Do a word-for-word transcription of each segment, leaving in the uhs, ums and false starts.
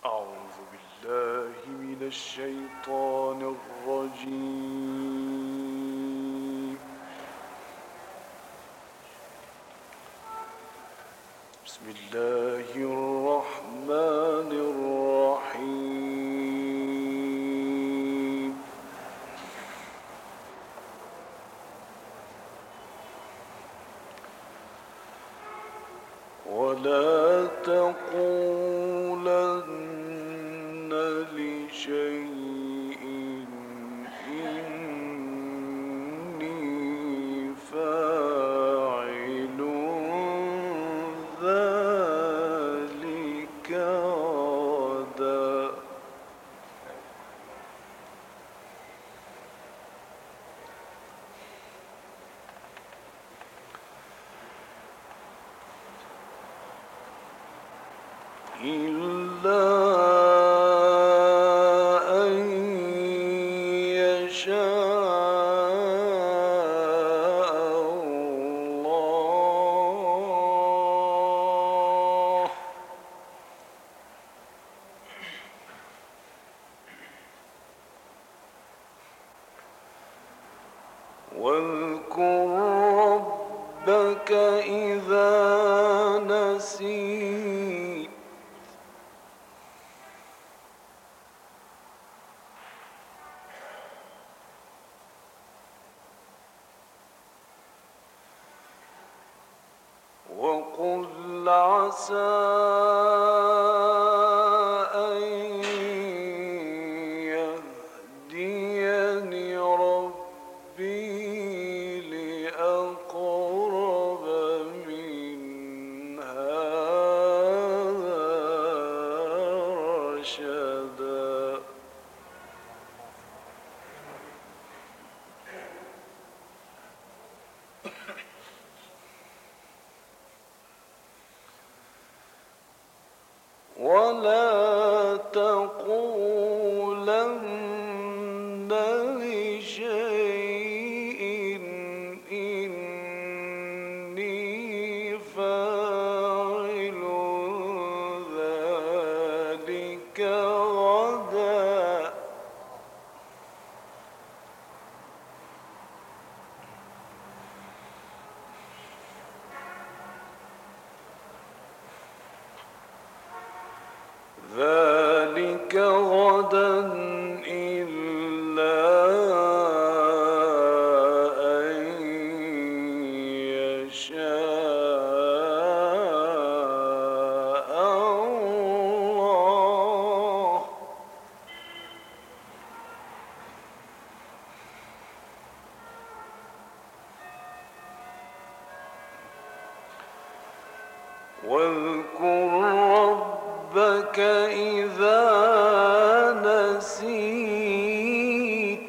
أعوذ بالله من الشيطان الرجيم. بسم الله الرحمن الرحيم. ولا تقولن لشيء إني فاعل ذلك غدا. إلا أن يشاء الله. واذكر ربك إذا نسيت وقل عسى أن يهديني ربي لأقرب من هذا رشدا. ولا تقولن لشيء إني فاعل ذلك غدا. ذلك غدا إلا أن يشاء الله. واذكر ربك إذا نسيت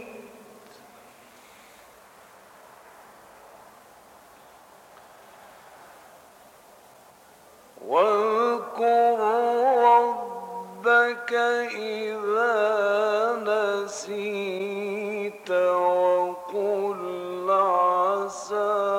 واذكر ربك إذا نسيت وقل عسى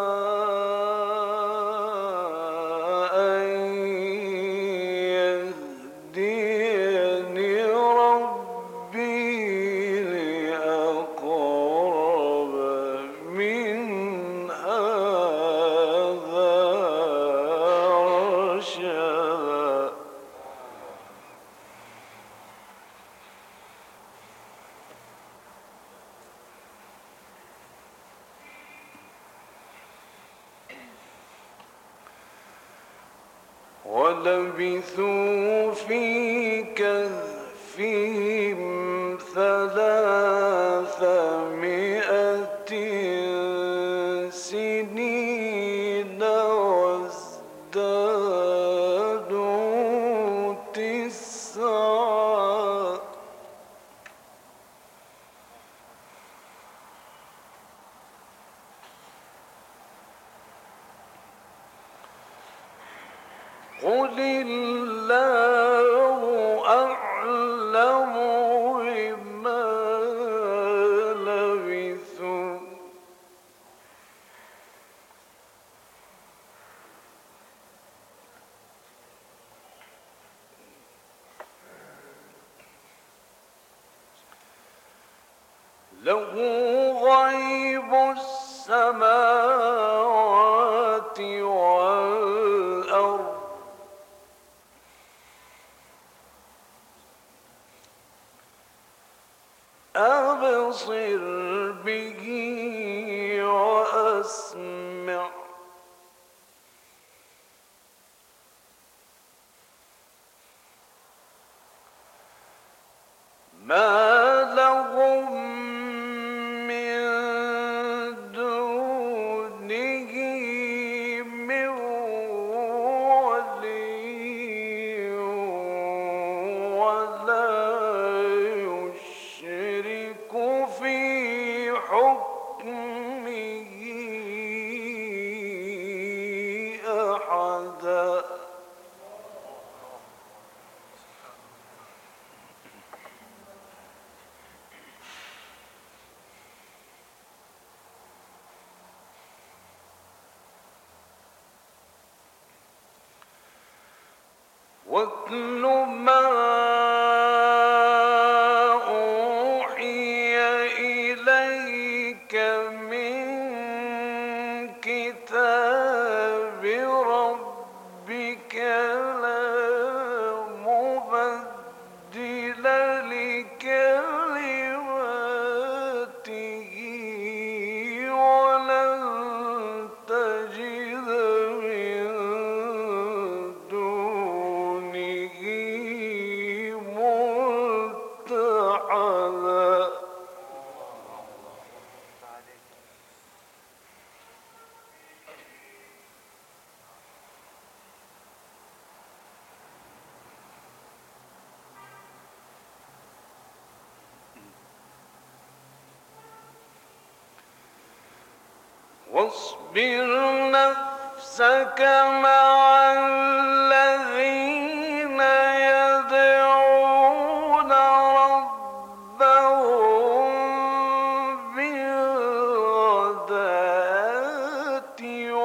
ولبثوا في كهفهم ثلاثمائة سنين وازدادوا تسعا. قل الله أعلم بما لبثوا له غيب السماوات والأرض أبصر به وأسمع ما لهم من دونه من ولي ولا يشرك في حكمه أحدا. واتل ما أوحي إليك من كتاب ربك لا مبدل لكلماته ولن تجد من دونه ملتحدا. واصبر نفسك مع الذين يدعون ربهم بالغداة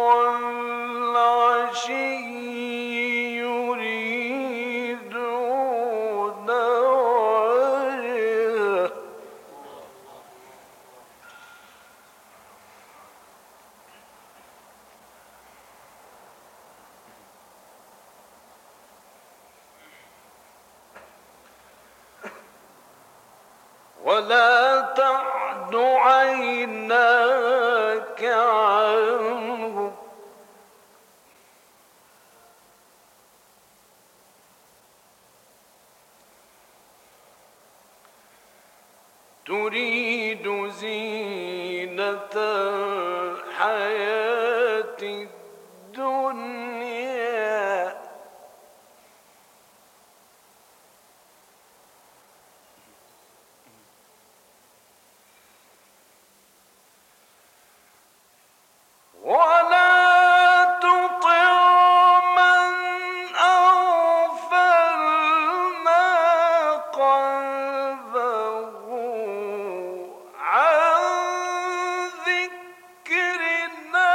والعشي يريدون وجهه ولا تعد عيناك عنهم تريد زينة الحياة الدنيا ولا تطع من أغفلنا قلبه عن ذكرنا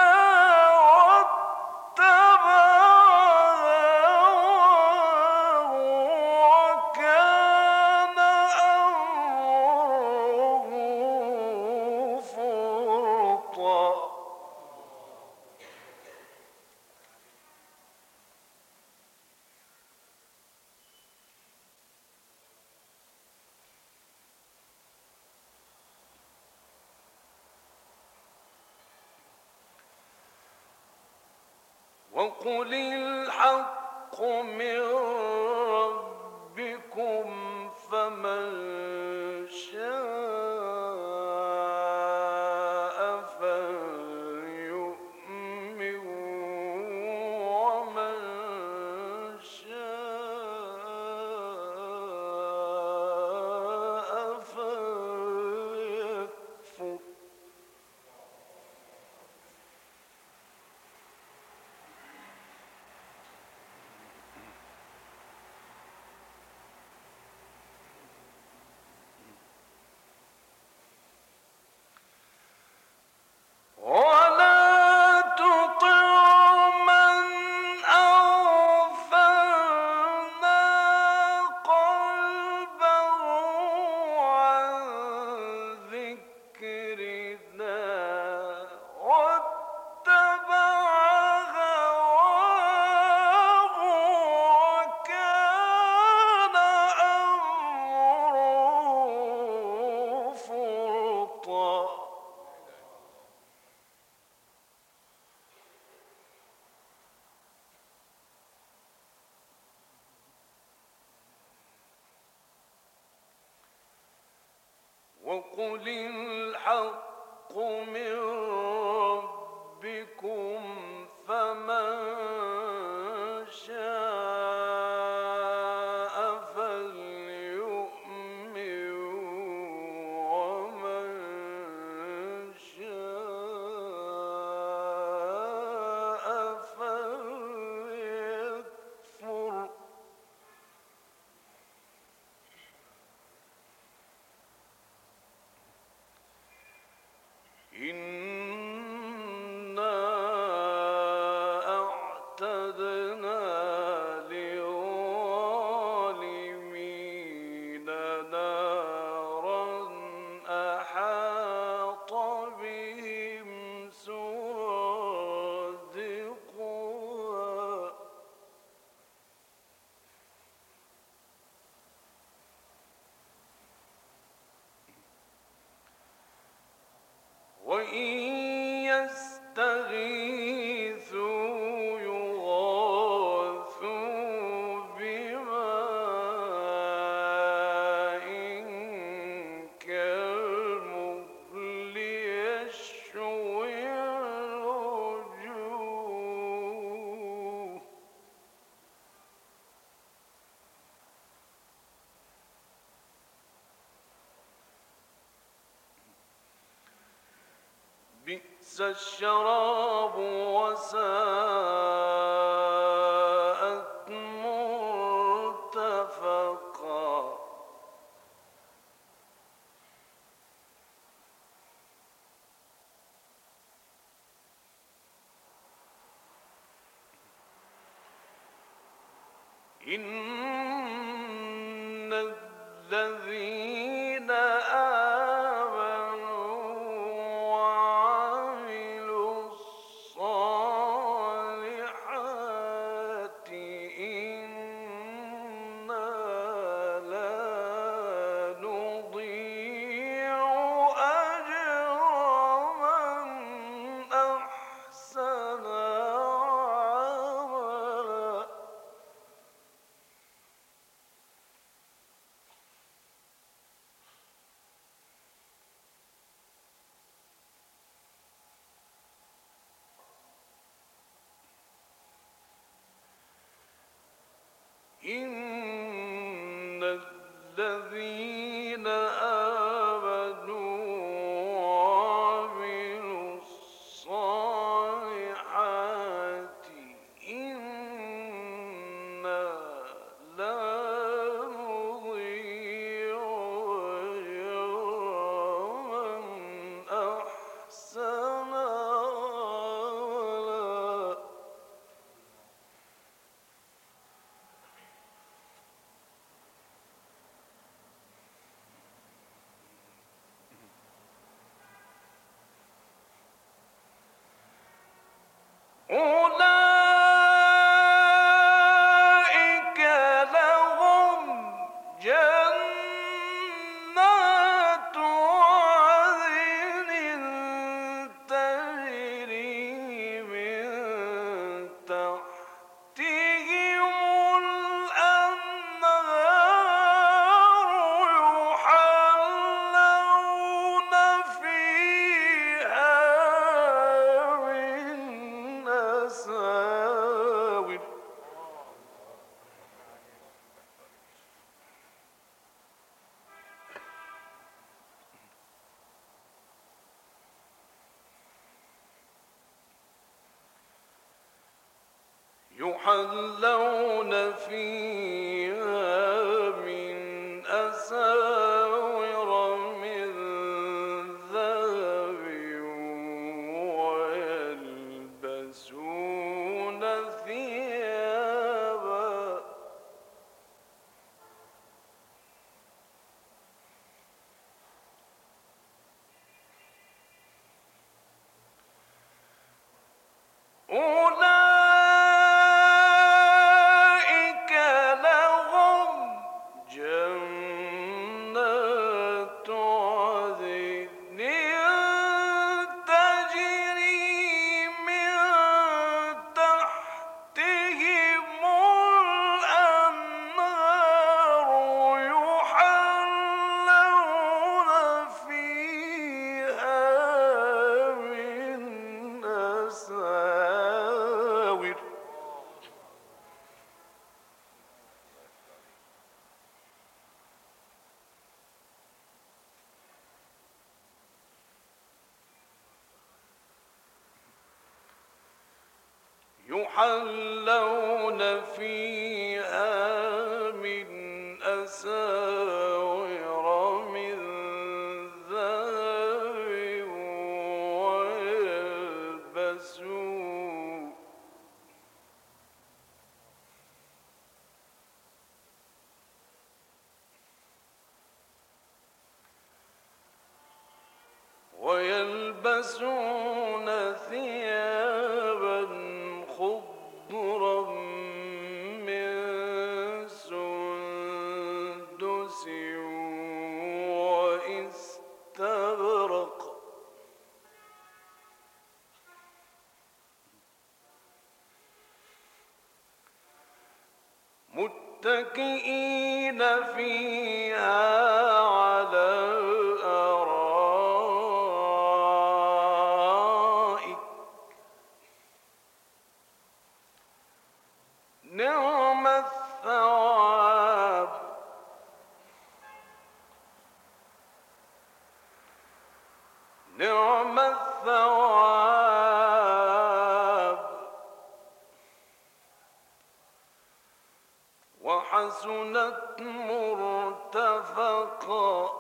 واتبع هواه وكان أمره فرطا. وقل الحق من ربكم فمن شاء فليؤمن ومن شاء فليكفر. من ربكم فمن شاء فليؤمن ومن شاء فليكفر إنا أعتدنا للظالمين نارا أحاط بهم سرادقها وإن يستغيثوا يغاثوا بماء كالمهل يشوي الوجوه بئس الشراب وساءت مرتفقا إن الذين آمنوا وعملوا الصالحات إنا لا نضيع أجر من أحسن عملا إن الذين آمنوا وعملوا الصالحات إنا لا نضيع أجر من أحسن عملا أولئك لهم جنات عدن تجري من تحتهم الأنهار يحلون فيها من أساور يحلون فيها من أساور من ذهب ويلبسون ثيابا أولئك لهم يحلون فيها من أساور من ذهب ويلبسون ويلبسون ثيابا خضرا من سندس واستبرق متكئين فيها على الأرائك نعم الثواب نعم الثواب وحسنت مرتفقا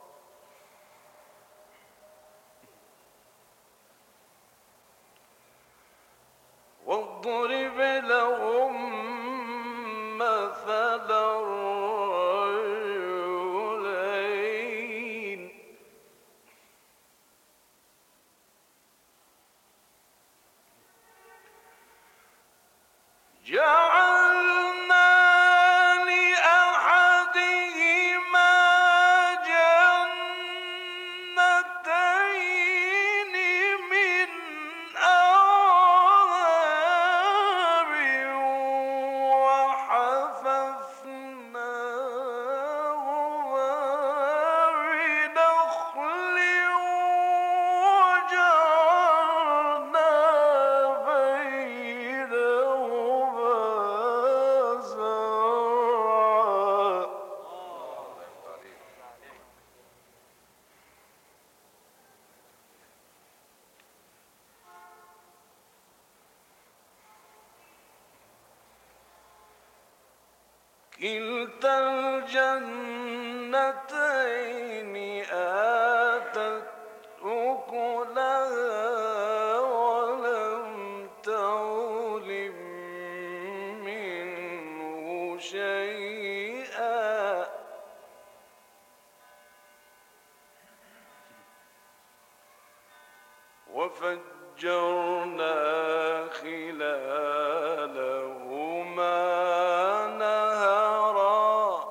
واضرب لهم مثل الرجلين جعلنا لأحدهما جنتين من أعناب وحففناهما بنخل وجعلنا بينهما زرعا كلتا الجنتين آتت أكلها ولم تظلم منه شيئا وفجرنا خلالهما نهرا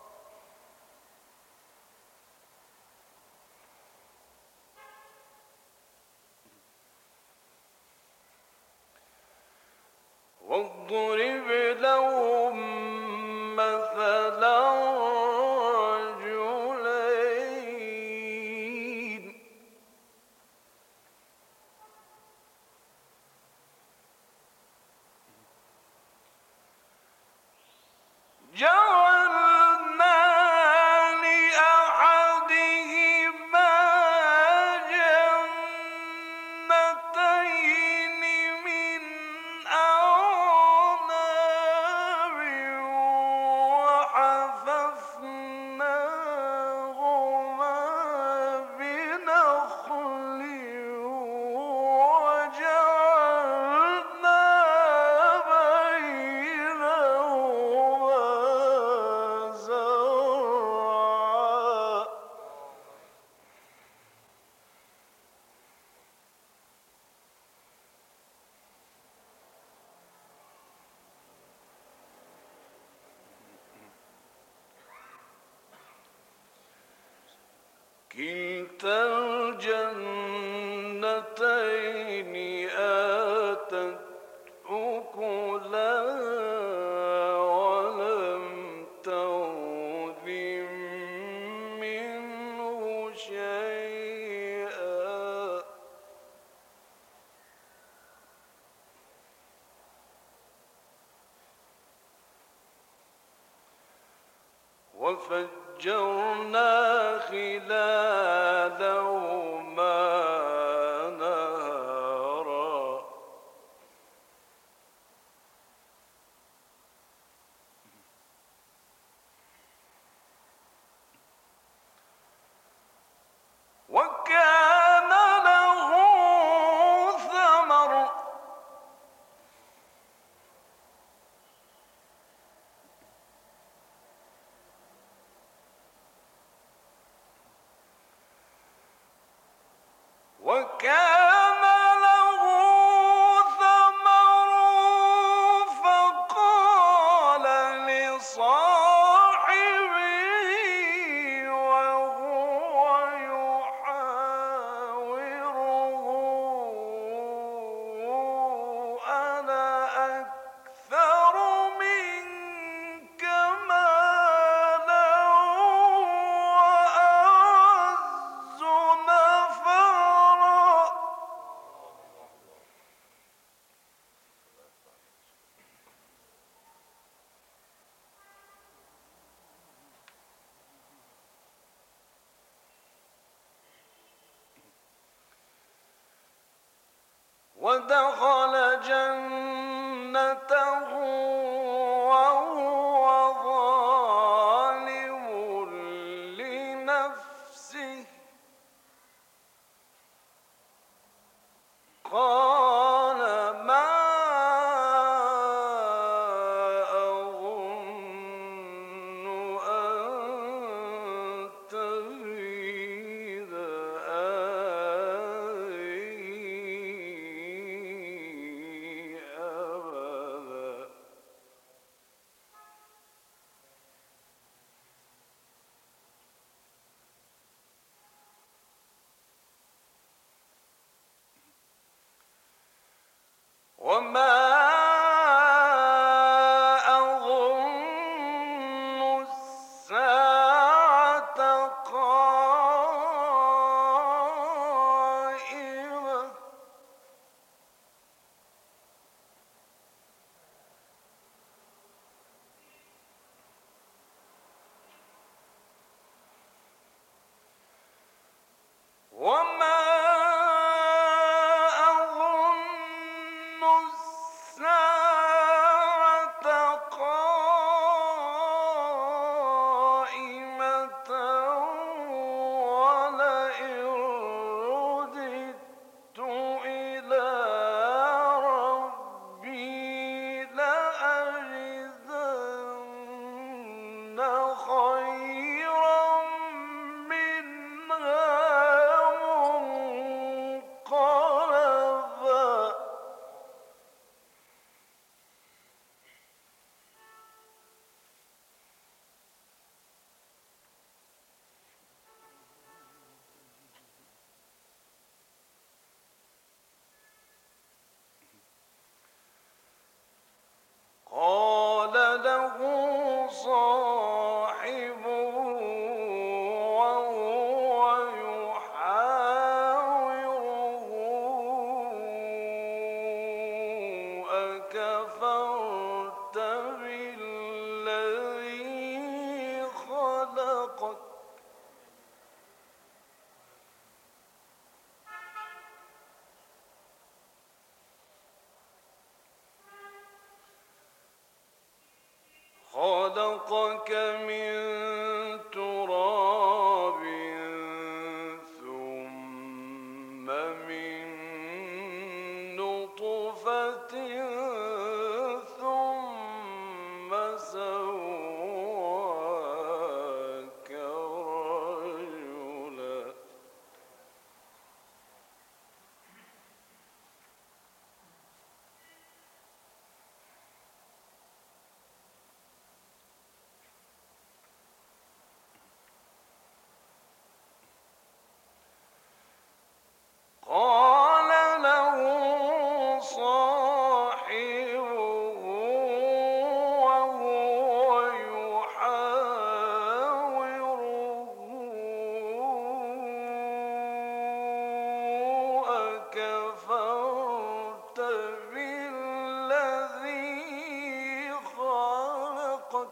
واضرب لهم مثلا رجلين جعلنا لأحدهما جنتين من أعناب وحففناهما بنخل وجعلنا بينهما زرعا كلتا الجنتين آتت أكلها ولم تظلم منه شيئا وفجرنا خلالهما نهرا ودخل جنته وهو ظالم لنفسه قال ما أظن أن تبيد هذه أبدا. وما أظن الساعة قائمة وما أظن الساعة قائمة ولئن رددت إلى ربي لأجدن خيرا منها منقلبا. قال له صاحبه وهو يحاوره أكفرت بالذي خلقك خلقك من تراب ثم من نطفة ثم سواك رجلا. قال له صاحبه وهو يحاوره أكفرت بالذي خلقك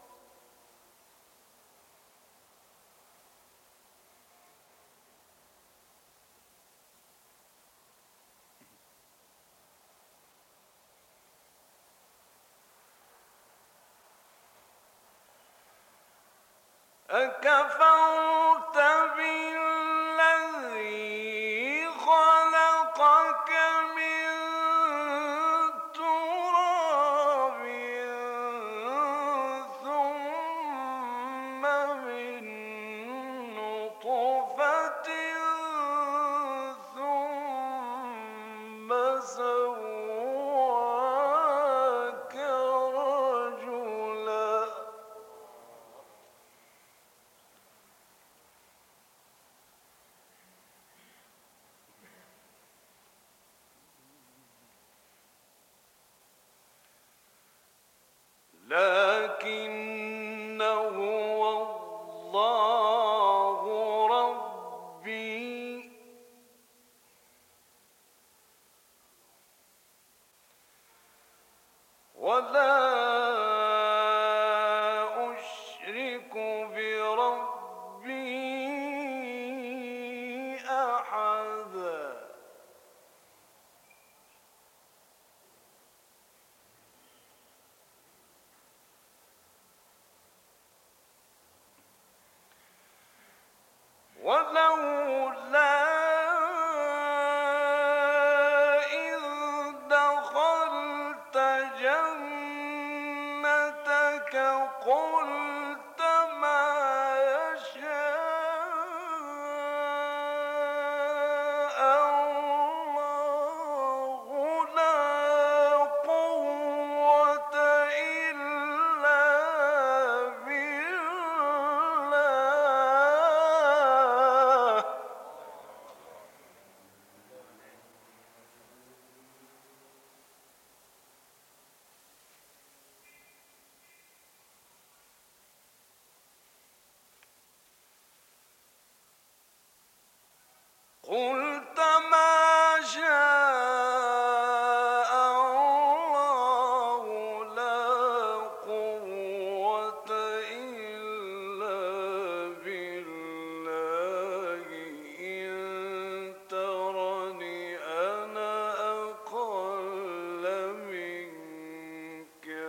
أكفرت بالذي خلقك من تراب ثم من نطفة ثم سواك رجلا. إذ دخلت جنتك قلت ما يشاء الله لا قوة إلا بالله. قلت ما شاء الله لا قوة إلا بالله إن ترني أنا أقل منك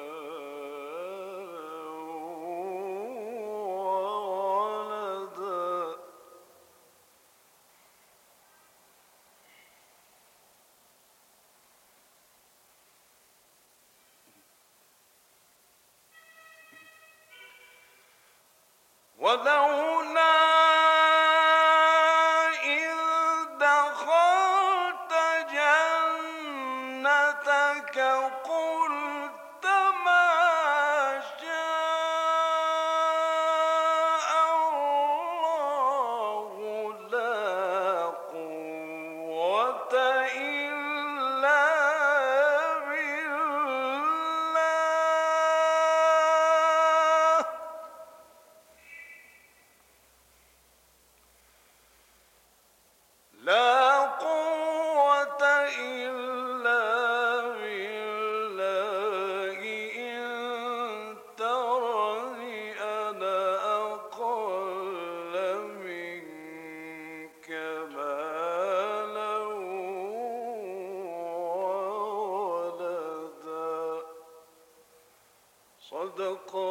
مالا وولدا ولولا إذ دخلت جنتك قلت ما شاء الله لا قوة إلا بالله. لا قوة إلا بالله إن ترني أنا أقل منك مالا وولدا. صدق